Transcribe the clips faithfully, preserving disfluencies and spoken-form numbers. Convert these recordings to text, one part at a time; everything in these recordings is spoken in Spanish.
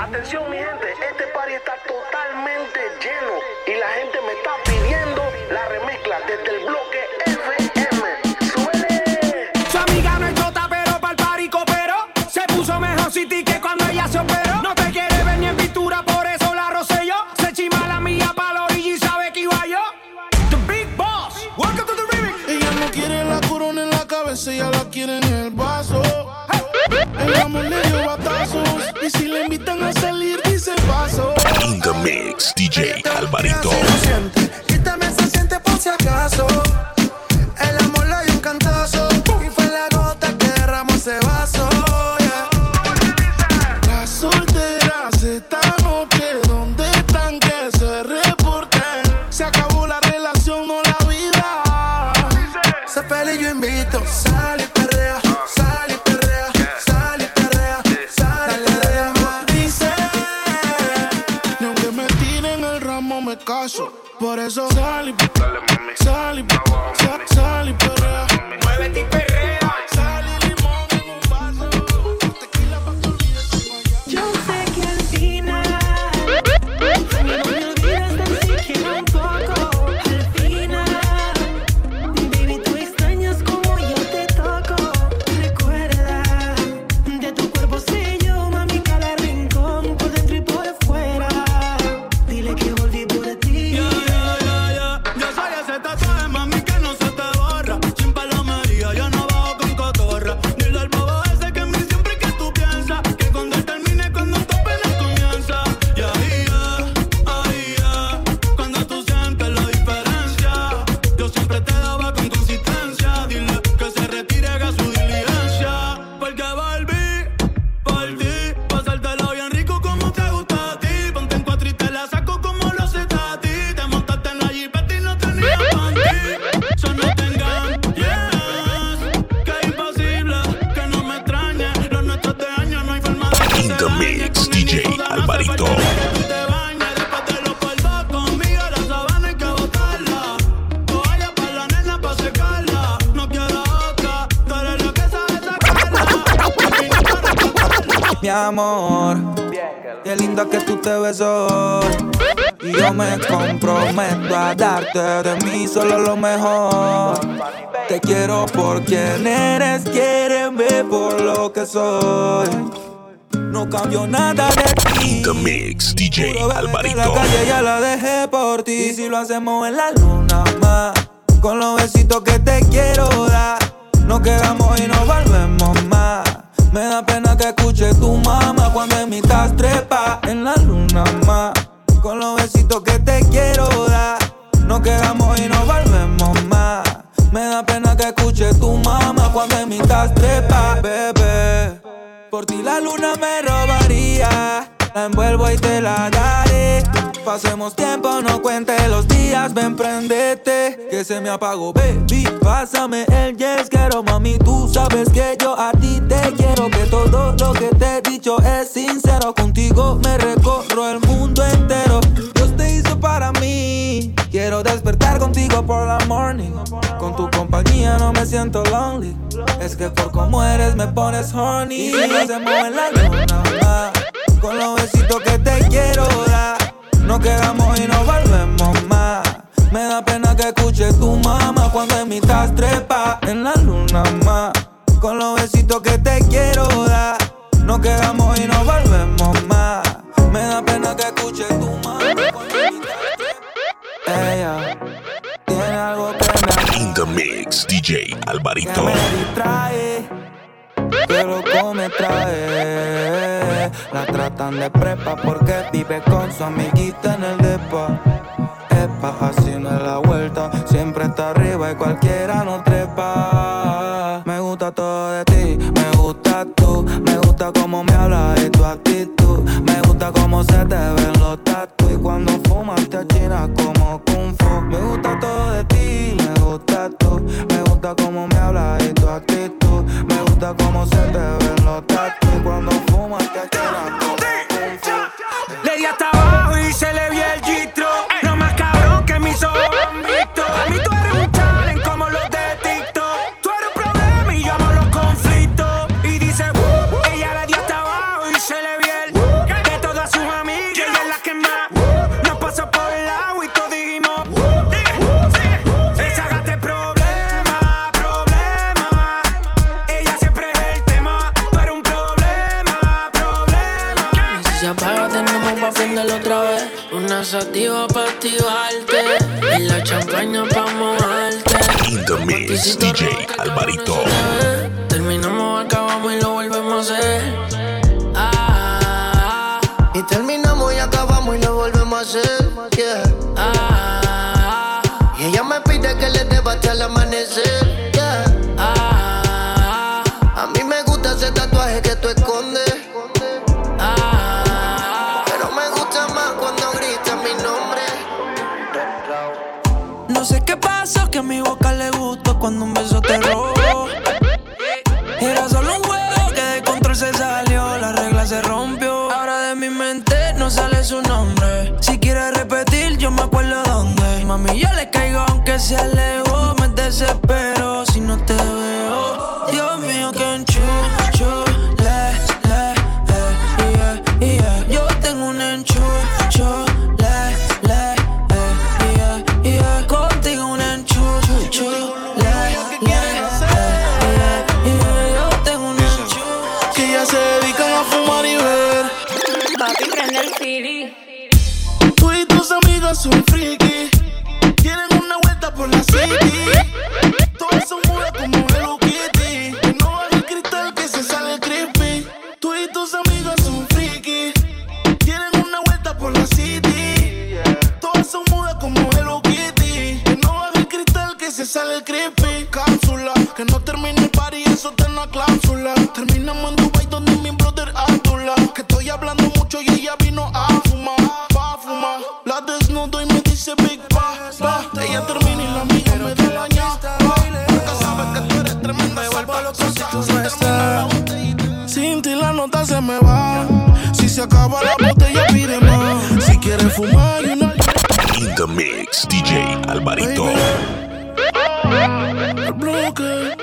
Atención mi gente, este party está totalmente lleno y la gente me está pidiendo la remezcla desde el bloque F M. ¡Suele! Su amiga no es chota, pero pa'l party cooperó. Se puso mejor City que cuando ella se operó. No te quiere ver ni en pintura, por eso la rocé yo. Se chima la mía pa' la orilla y sabe que iba yo. The Big Boss, welcome to the remix. Ella no quiere la corona en la cabeza, ella la quiere en el vaso. El amor le dio batazos y si le invitan a salir dice paso. In the mix, D J Alvarito. Quítame se siente por si acaso. El amor le dio un cantazo y fue la gota que derramó ese vaso. Yeah. Las solteras esta noche, ¿dónde están? Que se reporten. Se acabó la relación, no la vida. Se feliz yo invito, sal y perrea, sal y perrea, sal y perrea, sal y perrea. Dice, ni aunque me tiren el ramo me caso. Por eso sal y sal y sal, sal y perrea. Muévete y perrea. Sal y limón en un vaso. Tequila pa' que olvides tu mañana. Yo sé que al final no me olvidas tan siquiera un poco. Al final, baby, tú extrañas como yo te toco. Recuerda, de tu cuerpo sé yo, mami, cada rincón, por dentro y por fuera. Dile que volví por ti. Ya, ya, ya, ya. Yo soy ese tatuaje, mami, que no se te borra. Sin palomería, yo no bajo con cotorra. Dile al bobo ese que en mí siempre que tú piensas. Que cuando él termine, cuando tu pena comienza. Y ahí ya, ahí ya. Cuando tú sientes la diferencia. Yo siempre te daba con consistencia. Dile que se retire, haga su diligencia. Porque volví por ti. Pasártelo bien rico como te gusta a ti. Ponte en cuatro y te la saco como lo haces a ti. Te montaste en la jipeta y no tenías panty. So no te engañes, que es imposible que no me extrañe. Los nuestros de años no hay forma de que In se the dañe. mix, Con D J mi duda no hace Alvarito. falta que tú te bañes. Después de los polvos conmigo, la sabana hay que botarla. Toalla pa' la nena pa' secarla. No quiero otra, tú eres lo que sabes sacarla. Mi amor, qué linda que tú te ves hoy. Y yo me comprometo a darte de mí solo lo mejor. Te quiero por quien eres, quiéreme por lo que soy. No cambio nada de ti. In the mix, D J Puro bebé de Alvarito. la calle ya la dejé por ti. Y si lo hacemos en la luna más, con los besitos que te quiero dar, nos quedamos y nos volvemos más. Me da pena que escuche tu mamá cuando en mitad trepa en la luna más. Con los besitos que te quiero dar, nos quedamos y nos volvemos más. Me da pena que escuche tu mamá cuando en mitad trepa, bebé. Por ti la luna me robaría, la envuelvo y te la daré. Pasemos tiempo, no cuente los días, ven prendete, que se me apagó, baby. Pásame el yes, quiero mami, tú sabes que yo a ti te quiero. Que todo lo que te he dicho es sincero, contigo me recorro el mundo entero. Dios te hizo para mí, quiero despertar contigo por la morning. Con tu compañía no me siento lonely, es que por como eres me pones horny. Y lo hacemos en la luna más, con los besitos que te quiero dar, nos quedamos y nos volvemos más. Me da pena que escuche tu mamá cuando en mitad trepa en la luna más. Con los besitos que te quiero dar, nos quedamos y nos volvemos más. Me da pena que escuche tu mamá cuando en mitad trepa. Ella tiene algo que me In the mix, D J Alvarito. que me distrae, que loco me trae. La tratan de prepa porque vive con su amiguita en el depa. Epa, así no es la vuelta, siempre está arriba y cualquiera no trepa. Me gusta todo de ti, me gusta tú, me gusta cómo me hablas y tu actitud. Me gusta cómo se te ven los tatu y cuando fumas te achinas como kung fu. Me gusta todo de ti, me gusta tú, me gusta cómo me hablas y tu actitud. Me gusta cómo se te ven los tatu y cuando fumas te achinas como kung fu. Le di hasta abajo y se le vio el gistro. No más cabrón que mis ojos han visto. A mí tú eres un challenge como los de TikTok. Tú eres un problema y yo amo los conflictos. Y dice, uh, ella le dio hasta abajo y se le vio el. De todo se apaga tenemos pa' prenderlo otra vez. Una sativa pa' activarte y la champaña pa' mojarte. In the mix, D J Alvarito. Terminamos, acabamos y lo volvemos a hacer. Ah, Y terminamos y acabamos y lo volvemos a hacer. Yeah. ah, Y ella me pide que le deba hasta el amanecer. Yeah. ah, A mí me gusta ese tatuaje que tú escondes. ah. Pero me gusta más cuando gritas mi nombre. No sé qué pasó, que a mi boca le gustó cuando un beso te robó. Era solo un juego que de control se salió, la regla se rompió. Ahora de mi mente no sale su nombre. Si quieres repetir, yo me acuerdo dónde. Mami, yo le caigo aunque se alejó. Me desespero si no te veo. Dios mío, que enchucho, le, le, eh, yeah, yeah. Yo tengo un enchucho, le, le, eh, yeah, yeah. Contigo un enchucho, le, le, eh, yeah, yeah. Yo tengo un enchucho. Que ya se dedican a fumar y ver. Papi, prende el Siri. Tú y tus amigas son friki. Quieren una vuelta por la city. Todas son mudas como Hello Kitty. Y no baja el cristal que se sale creepy. Tú y tus amigas son friki. Quieren una vuelta por la city. Todas son mudas como Hello Kitty. Y no baja el cristal que se sale creepy. Cápsula, que no termine el party, eso está en la cláusula. Terminamos en Dubai donde mi brother Abdullah. Que estoy hablando mucho y ella vino a fumar, pa' fumar. La desnudo y me dice Big Pa, pa. Ella termina y la mía me da la ña, pa. Nunca sabes que tú eres tremenda, vuelvo a lo que si tú no estás. Sin ti la nota se me va. Si se acaba la botella pide más. Si quieres fumar y una... In the mix, D J Alvarito. El bloque.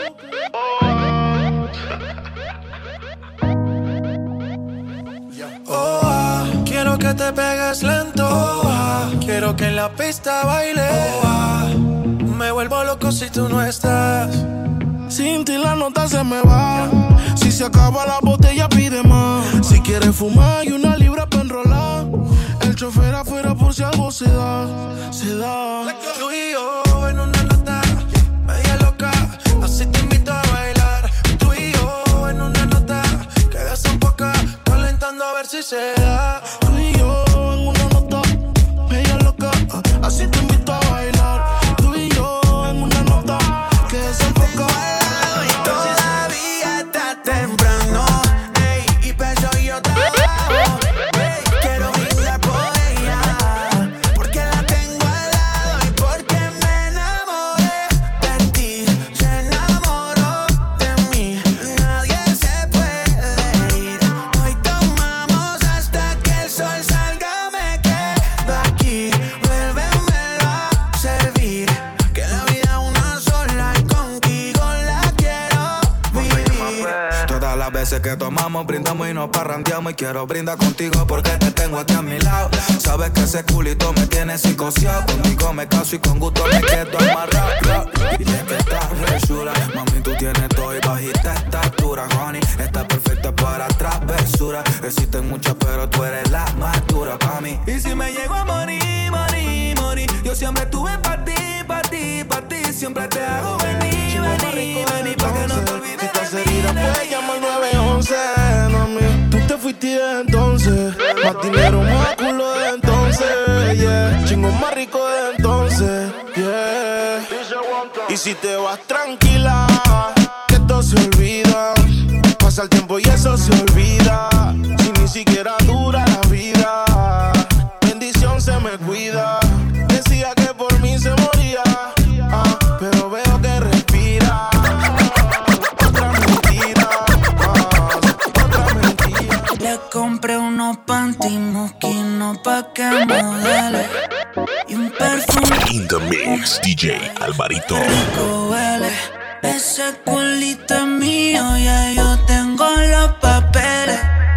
Oh, ah, quiero que te pegues lento. Oh, ah, quiero que en la pista baile. Oh, ah, me vuelvo loco si tú no estás. Sin ti la nota se me va. Si se acaba la botella pide más. Si quieres fumar y una libra pa' enrolar. El chofer afuera por si algo se da. Se da. Tú y yo en una nota media loca, así te invito a bailar. Tú y yo en una nota que ves un poco calentando a ver si se da. Tú y yo en una nota media loca, así te invito a bailar. Tú y yo en una nota que desenfoca. Todavía está temprano, ey, y peso yo trabajo, ey, quiero brindar por ella, porque la tengo al lado y porque me enamoré de ti, se enamoró de mí, nadie se puede ir, hoy tomamos hasta que el sol salga, me quedo aquí, vuélvemelo a servir, que la vida una sola y contigo la quiero vivir. Todas las veces que tomamos, brindamos y nos parrandeamos. Y quiero brindar contigo porque te tengo aquí a mi lado. Sabes que ese culito me tiene psicoseado. Contigo me caso y con gusto me quedo amarrado. Y es que estás re chula, mami, tú tienes todo y bajita estatura, honey. Estás perfecta para travesura. Existen muchas, pero tú eres la más dura pa' mí. Y si me llego a morir, morir, morir, yo siempre estuve pa' ti, pa' ti, pa' ti. Siempre te hago venir, venir, venir, pa' que no te olvides de mí. Puedes llamar nueve once, mami. Tú te fuiste de entonces. Más dinero, más culo de entonces, yeah. Chingo más rico de entonces, yeah. Y si te vas tranquila, que todo se olvida. Pasa el tiempo y eso se olvida. Si ni siquiera dura la vida, bendición se me cuida. Decía que por mí se moría, ah, pero veo que respira. Le compré unos panty mosquinos pa' que modele y un perfume In the mix, D J Alvarito. rico huele. Ese culito es mío, ya yo tengo los papeles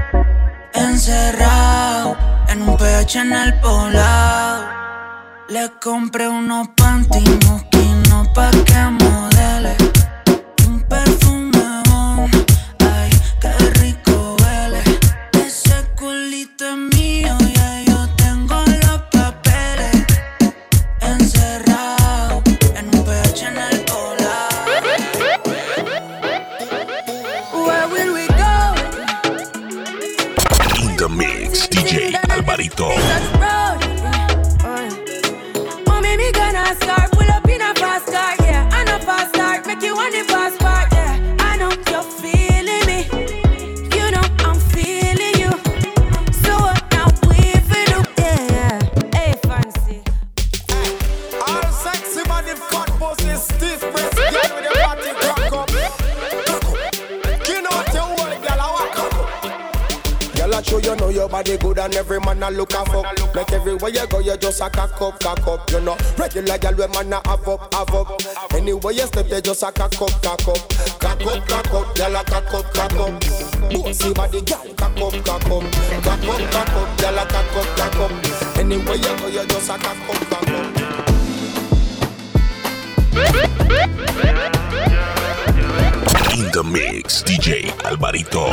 encerrado en un P H en el poblado. Le compré unos panty mosquinos pa' que modele y un perfume bon. Ay, qué rico huele. Ese culito delito es mío, ya yo tengo los papeles encerrados en un pecho en el cola. Where will we go? In the mix, D J Alvarito. Mommy, me gonna start, pull up in a fast car, yeah. I know fast start, make you want the fast part, yeah. I know you're feeling me, you know I'm feeling you. So what now we feel do, yeah. Hey, fancy. All sexy body, cut pussy, stiff breast, girl with your body crack up. You know what you want, girl, I walk up. Girl, I show you know your body good and every man a look a fuck. Like everywhere you go, you just a cock up, cock up. You know, regular girl, we man a have up, have up. Anywhere you step, you just a cock up, cock up. Cock up, cock up, girl a cock up, cock up. Bossy body, girl, cock up, cock up. Cock up, cock up, girl a cock up, cock up. Anywhere you go, you just a cock up, cock up. In the mix, D J Alvarito.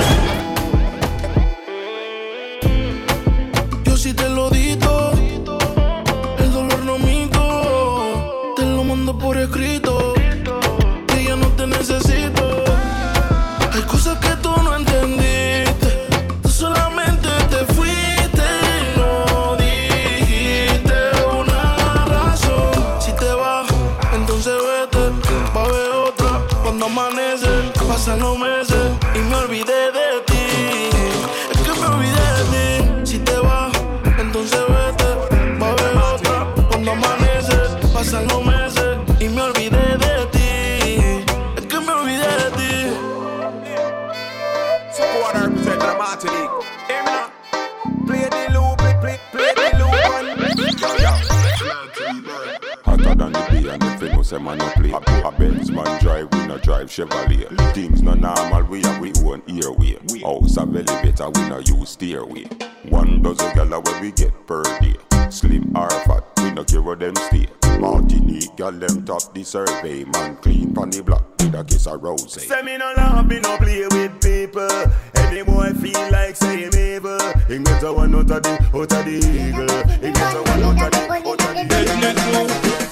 Yo sí te lo digo, el dolor no minto, te lo mando por escrito, que ya no te necesito. Hay cosas que tú no entendiste, tú solamente te fuiste y no dijiste una razón. Si te vas, entonces vete, va a haber otra. Cuando amanece, pasan los meses y me olvidé de ti. Es que me olvidé de ti. Si te vas, entonces vete, va a haber otra. Cuando amanece, pasan los meses y me olvidé de ti. Es que me olvidé de ti. So what I represent the Martinique. Hear me now. Play the loop, play, play, play the loop, man. Yo, yo. Hotter than the day and if you know say man no play. A, a Benz man drive, we no drive Chevrolet. Things no normal, we have we own airway. House a belly better, we no use stairway. One dozen gala where we get per day. Slim or fat, we no care where them stay. Martinique gal them top the survey. Man clean pon the block with a kiss of rose. Say me no laugh, me no play with people. Any boy feel like say him evil. He get a one out of the, out of the eagle. He get a one out of the, out of the eagle.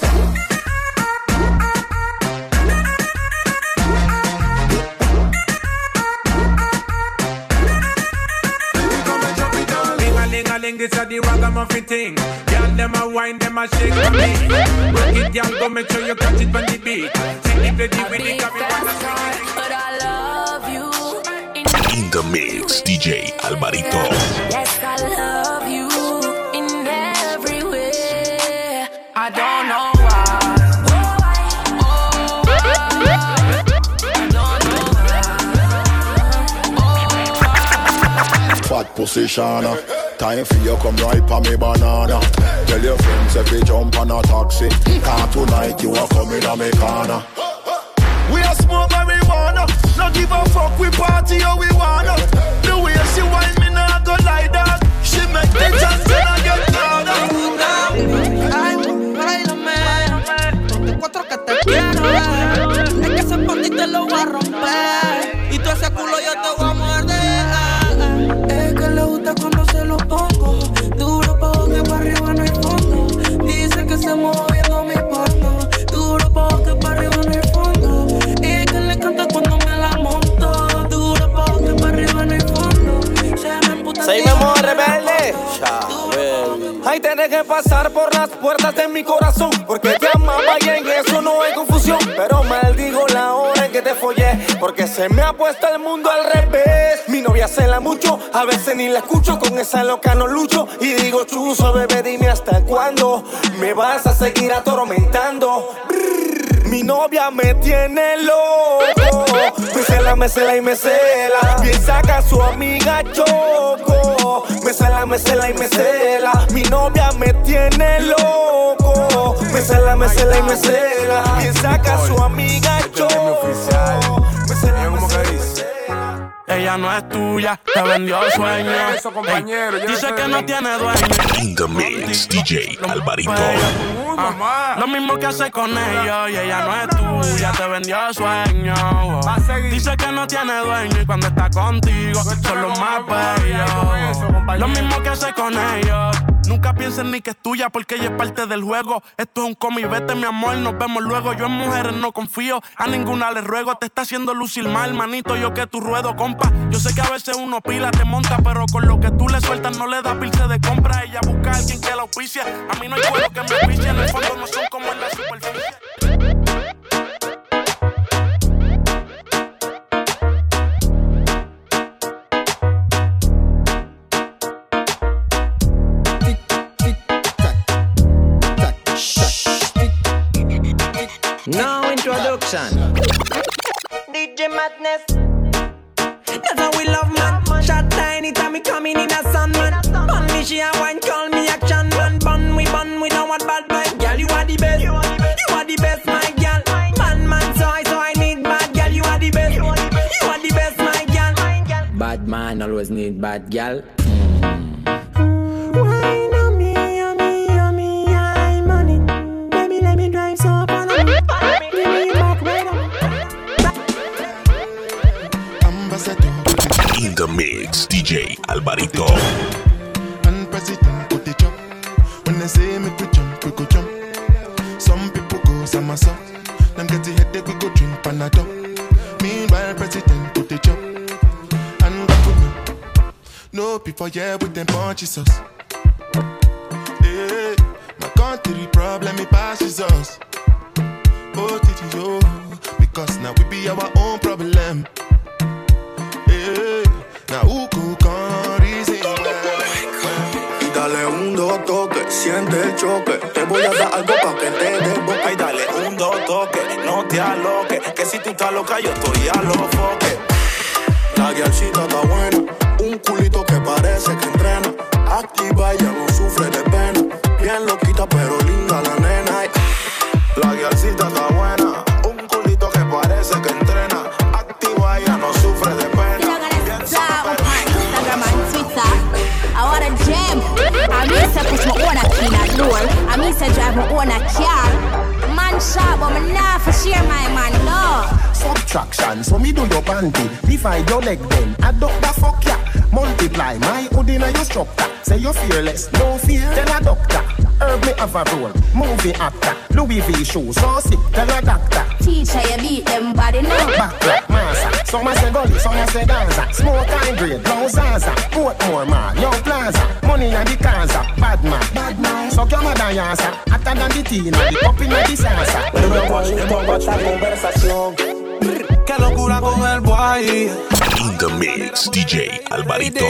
This a the ragamuffin thing. Girl, them a wine, them a shake for me. Work it, girl, go make sure you catch it on the beat. See the lady with the coffee, but I love you. In the mix, D J Alvarito. Yes, I love you in every way. I don't know why. Fat position, time for you come right pa me banana. Tell your friends if you jump on a taxi, can't tonight you are coming on me corner. We are smoke marijuana, not give a fuck, we party how we wanna. The way she wine me nah go like that. She make the chance when I get harder. Ay, bailame, ponte cuatro que te quiero ver. Es que ese por ti te lo voy a romper y todo ese culo yo te voy a morder. Es que le gusta cuando se lo pongo duro porque para arriba no hay fondo. Dice que se moviendo mi porno duro porque para arriba no hay fondo. Y que le encanta cuando me la monto duro porque para arriba no hay fondo. Se me emputa. Soy Memo Rebelde. Ay, tenés que pasar por las puertas de mi corazón, porque te amaba y en eso no hay confusión. Pero maldigo la hora en que te follé, porque se me ha puesto el mundo al revés. Mi novia cela mucho, a veces ni la escucho, con esa loca no lucho. Y digo, chuzo, bebé, dime hasta cuándo me vas a seguir atormentando. Brrr, mi novia me tiene loco, me cela, me cela y me cela. Bien saca a su amiga Choco, me cela, me cela y me cela. Mi novia me tiene loco, me cela, me cela y me cela. Bien saca a su amiga Choco, me cela, me cela y me cela. ella no es tuya, te vendió sueño. Eso, compañero, Ey, dice que no tiene dueño. In the mix, D J Alvarito. Ah, lo mismo que hace con ellos y ella no es tuya, te vendió sueño. Dice que no tiene dueño y cuando está contigo son los más bellos. Lo mismo que hace con ellos. Nunca piensen ni que es tuya porque ella es parte del juego. Esto es un cómic, vete mi amor, nos vemos luego. Yo en mujeres no confío, a ninguna le ruego. Te está haciendo lucir mal, manito, yo que tu ruedo, compa. Yo sé que a veces uno pila, te monta, pero con lo que tú le sueltas no le da pilce de compra. Ella busca a alguien que la auspicia. A mí no hay juego que me auspicie, en el fondo no son como en la superficie. No introduction. D J Madness. That's how we love, man. Shot tiny time me coming in a sun, man. Bun me, she a wine, call me action, man. Bun we, bun we don't want bad boy. Girl, you are the best. You are the best, my girl. Man, man, so I, so I need bad girl. You are the best. You are the best, my girl. Bad man always need bad gal. Wine on me, on me, on me, I'm on it. Baby, let me drive so up on it. Give me back right on. In the mix, D J Alvarito. And president put the jump. When they say me we jump, we go jump. Some people go some so. Them get the headache, we go drink Panadol. Meanwhile, president put the jump. And go put me. No people yeah with them punches us. Hey, my country problem it passes us. Oh, did you? Because now we be our own problem. Now who could come reason? Dale un dos toque, siente el choque. Te voy a dar algo pa' que te desboque. Ay, dale un dos toque, no te aloques. Que si tú estás loca, yo estoy a los foques. La guialcita está buena, un culito que parece que entrena. Activa, ya no sufre de pena. Bien loquita, pero linda la nena. Ay. La guialcita está buena, un culito que parece que entrena. Activa, ya no sufre de pena. I want a gym. I mean to push my own a key in a door. I mean to drive my own a car. Man shop, but me not for share my man, no. Subtraction, so me do your panty. Divide your leg then, add up the fuck ya. Multiply my hood in your structure. Say you're fearless, no fear, tell a doctor. Herb me have a role, movie actor. Louis V shoes, so sick, tell a doctor. Teacher, you beat them body now. Back like massa, some a say gully, some a say Gaza. Smoke and grade, no Zaza. Portmore man, yo plaza. Money and the Kaza, bad man, bad man. So your mother yasa, hotter than the teen, and the puppy and the salsa. Pero watch, watch la conversación. Qué locura con el boy. In the mix, D J Alvarito.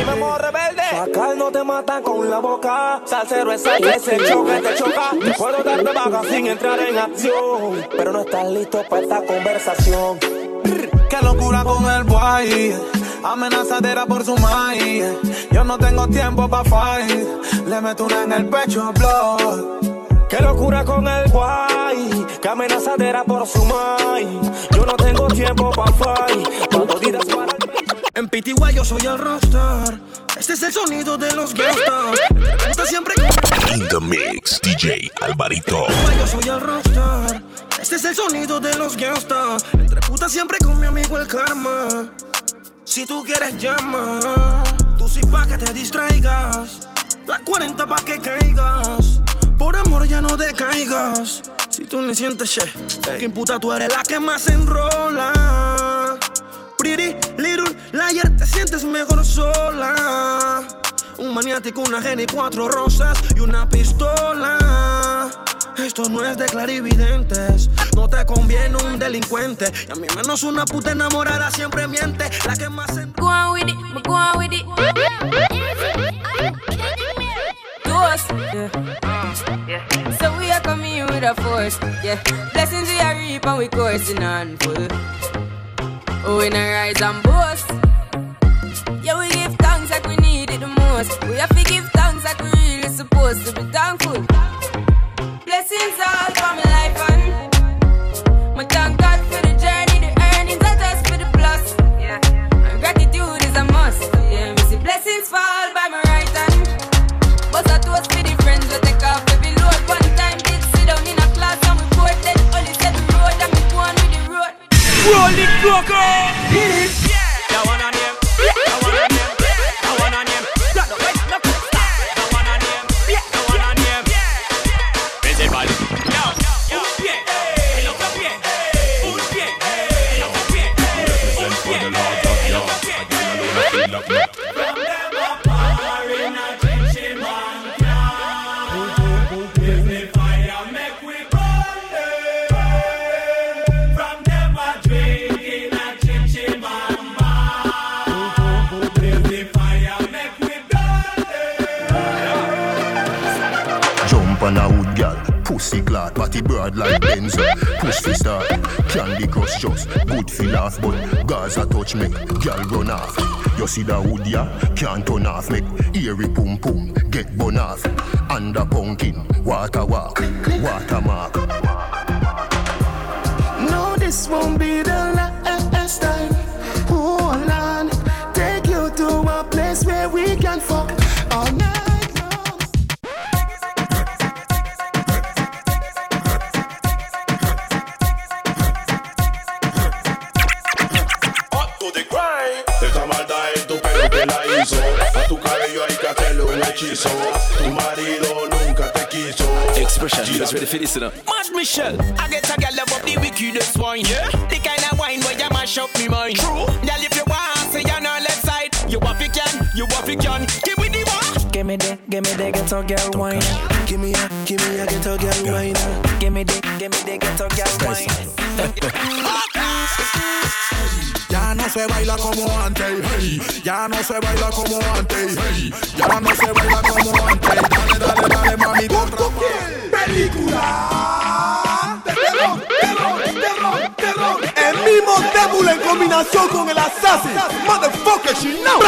Chacal no te mata con la boca. Salsero es al que se choca, te choca. Te puedo dar de baja sin entrar en acción. Pero no estás listo para esta conversación. Qué locura con el boy. Amenazadera por su maíz. Yo no tengo tiempo pa' fight. Le meto una en el pecho, blood. Qué locura con el guay, que amenazadera por su maíz. Yo no tengo tiempo pa' fight. Cuando digas para... En P T Y yo soy el rockstar. Este es el sonido de los gangsters. Está siempre In the mix, D J Alvarito. Yo soy el rockstar. Este es el sonido de los gangsters. Entre putas siempre con mi amigo el karma. Si tú quieres llama, tú sí pa' que te distraigas. La cuarenta pa' que caigas. Por amor ya no decaigas. Si tú ni sientes che, que puta tú eres la que más enrola. Pretty little liar, te sientes mejor sola. Un maniático, una genia y cuatro rosas y una pistola. Esto no es de clarividentes. No te conviene un delincuente. Y a mí menos una puta enamorada siempre miente. La que más enrola. Go on with it, go on with it. Ghost, yeah. Yeah. So we are coming here with a force, yeah. Blessings we are reap and we coursing on full. Oh, we not rise and boast. Yeah, we give thanks like we need it the most. We have to give thanks like we really supposed to be thankful. Blessings all for my life and my thank God for the journey, the earnings are just for the plus. Yeah, and gratitude. on a wood gal. Pussy clot, body broad like Benzo. Push fi start, Candy Crush just good fi laugh, but Gaza touch me, gal run off. You see that wood ya, can't turn off, make eerie pum pum, get bun off. Under pumpkin, water walk, watermark. No, this won't be the last time. Hold on, take you to a place where we can fuck all night. A tu cabello hay que hacerle un hechizo. Tu marido nunca te quiso. Expression, you guys ready for this, you know? Mad Michelle, I get a girl love up the wickedest wine. Yeah, the kind of wine where you mash up me mind. True, girl if you want, say you're on left side. You want it can, you want it can. Give me the one. Give me the, give me the ghetto girl wine. Give me a, give me a ghetto girl wine. Give me the, give me the ghetto girl wine. Ya no se baila como antes, hey. Ya no se baila como antes, hey. Ya no se baila como antes. Dale, dale, dale, mami, otra película de terror, terror, terror, terror. El mismo Devil en combinación con el Assassin. Motherfucker, she know.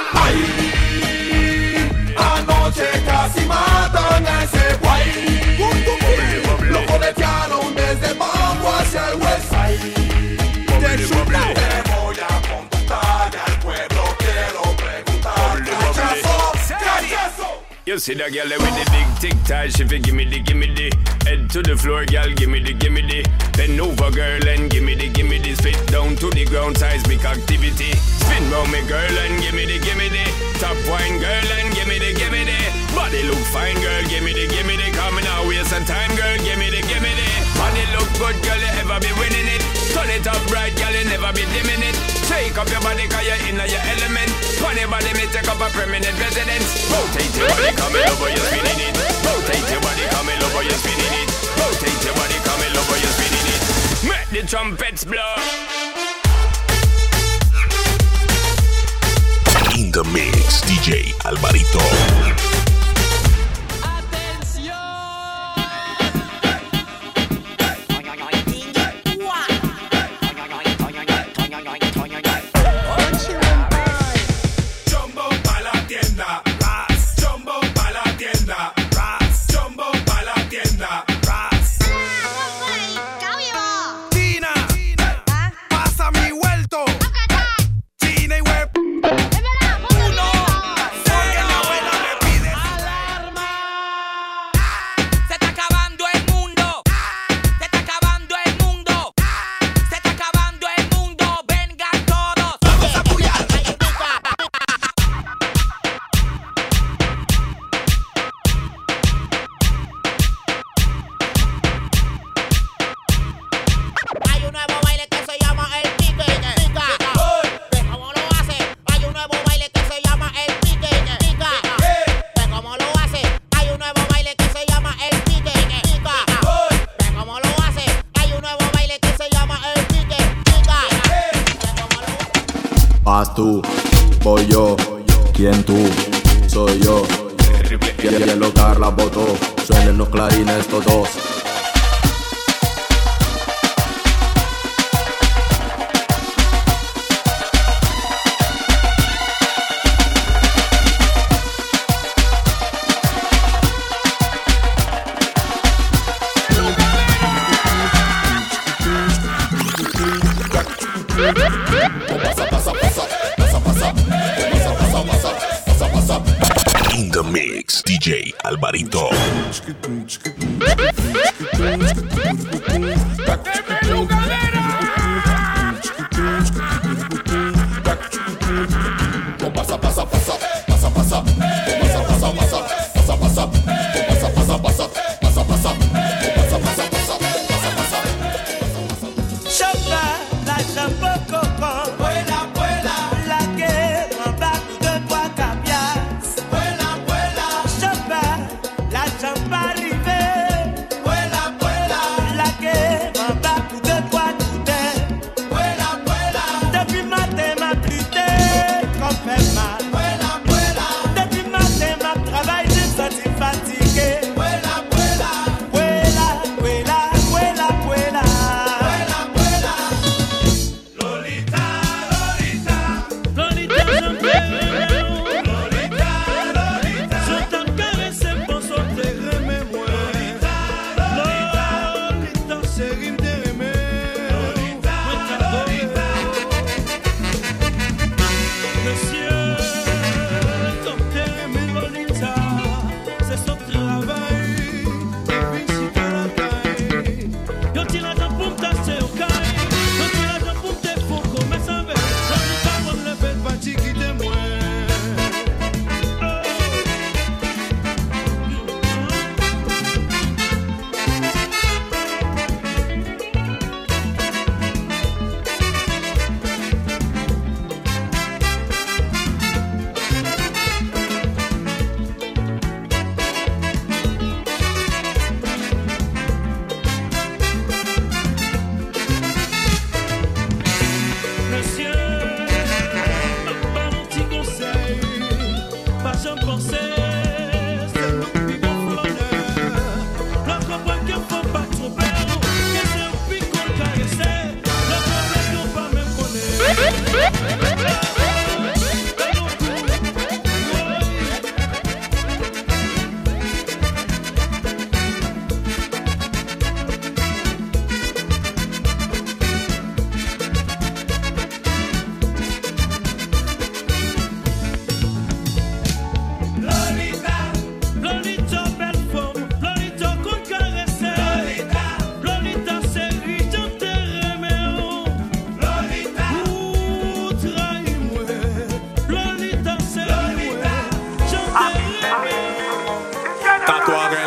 Ay, anoche casi matan a ese guay. Lo coletearon desde Bambo hacia el West Side. De su you see that girl with the big tic tac, she fi gimme the, gimme the. Head to the floor, girl, gimme the, gimme the. Bend over, girl, and gimme the, gimme the. Spit down to the ground, seismic activity. Spin round me, girl, and gimme the, gimme the. Top wine, girl, and gimme the, gimme the. Body look fine, girl, gimme the, gimme the. Coming out, waste some time, girl, gimme the, gimme the. Body look good, girl, you ever be winning it. Turn it up right, girl, you never be dimming it. Take up your body, cause you're in your element. Funny body, me take up a permanent residence. Rotate your body, coming over, you're spinning it. Rotate your body, coming over, you're spinning it. Rotate your body, coming over, you're spinning it. Make the trumpets blow. In the mix, D J Alvarito. Vas tú, voy yo, ¿quién tú? Soy yo. Quiero locar la botó, suenen los clarines todos. In the mix, D J Alvarito. Pasa, pasa, pasa, pasa, pasa, pasa, pasa, pasa, pasa, pasa, pasa, pasa, pasa, pasa, pasa, pasa, pasa, pasa, pasa. Chapa, la champa coco, vuela, vuela, la que manda de tu capias. Vuela, vuela, chapa, la champa arrivée. Vuela, vuela, la que manda de tu côté. Vuela, vuela, depuis matin ma plutée, qu'on fait mal. Vuela, vuela, depuis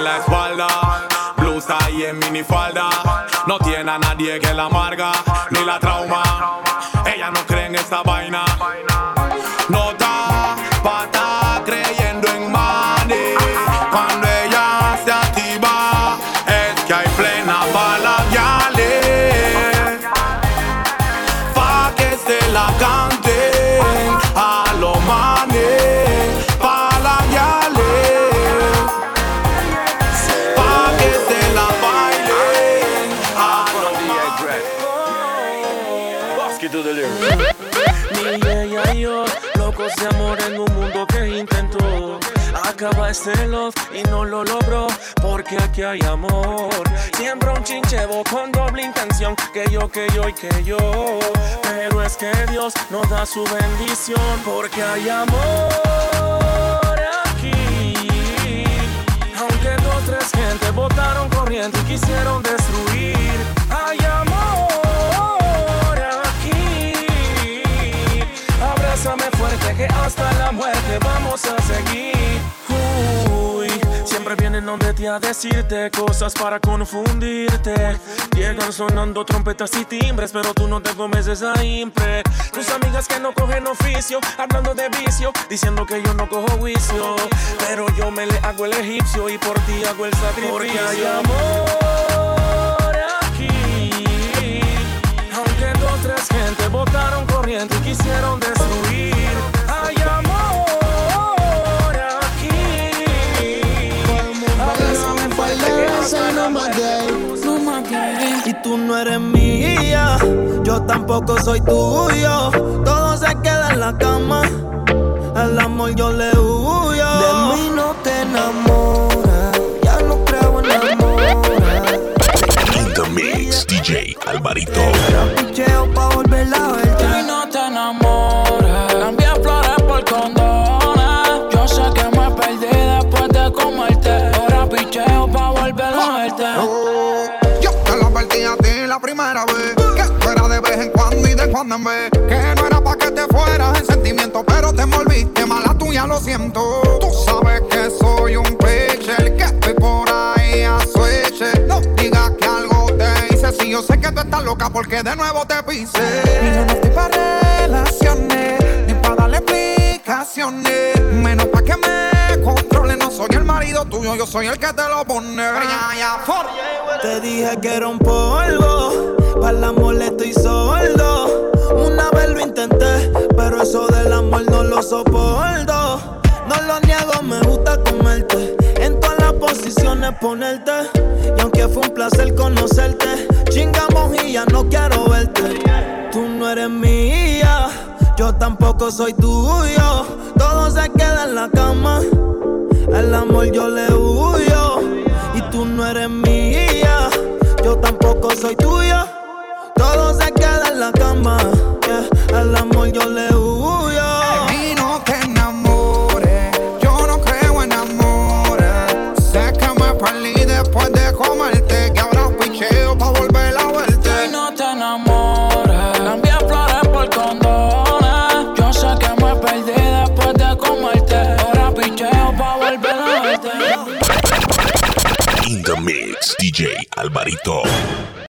en la espalda, blusa y en minifalda. No tiene a nadie que la amarga, ni la trauma. Ella no cree en esa vaina. No está pata creyendo en money. Cuando ella se activa, es que hay plena bala, yale. Pa' que se la canten a los manes, pa' la yale. Pa' que se la bailen a los manes. To the lyrics. Ni ella y yo, locos de amor en un mundo que intentó acabar este love y no lo logró, porque aquí hay amor. Siembra un chinchevo con doble intención, que yo, que yo y que yo. Pero es que Dios nos da su bendición, porque hay amor aquí. Aunque dos, tres gente botaron corriente y quisieron destruir, hay amor. Abrázame fuerte que hasta la muerte vamos a seguir. Uy, siempre vienen donde ti a decirte cosas para confundirte. Llegan sonando trompetas y timbres, pero tú no te comes esa impre. Tus amigas que no cogen oficio, hablando de vicio, diciendo que yo no cojo juicio. Pero yo me le hago el egipcio y por ti hago el sacrificio. Porque hay amor aquí. Aunque dos, tres gente botaron corriente y quisieron destruir, hay amor aquí. Abrázame fuerte que hasta la muerte. Y tú no eres mía, yo tampoco soy tuyo. Todo se queda en la cama, al amor yo le huyo. De mí no te enamoras, ya no creo en amor. In the mix, D J Alvarito. Picheo pa' volver la vuelta. De mí no te enamoras, cambié flores por condones. Yo sé que me perdí después de comerte. Ahora picheo pa' volver a verte. Yo te lo advertí a ti la primera vez, que fuera de vez en cuando y de cuando en vez. Que no era pa' que te fueras en sentimiento, pero te envolviste, mala tuya, lo siento. Tú sabes que soy un pitcher, que estoy por ahí a switch. No digas que algo te hice, si yo sé que tú estás loca porque de nuevo te pisé. Y yo no estoy pa' relaciones, ni pa' darle explicaciones, menos pa' que me controle. No soy el marido tuyo, yo soy el que te lo pone. Te dije que era un polvo, para el amor estoy sordo. Una vez lo intenté, pero eso del amor no lo soporto. No lo niego, me gusta comerte, en todas las posiciones ponerte. Y aunque fue un placer conocerte, chingamos y ya no quiero verte. Tú no eres mía, yo tampoco soy tuyo. Todo se queda en la cama, al amor yo le huyo. Y tú no eres mía, yo tampoco soy tuya. Todo se queda en la cama, yeah. Al amor yo le huyo. De mí no te enamores, yo no creo en amores. Sé que me perdí después de comerte, que ahora picheo pa' volver a verte. De mí no te enamoras, cambié flores por condones. Yo sé que me perdí después de comerte. Ahora picheo pa' volver a verte. In the mix, D J Alvarito.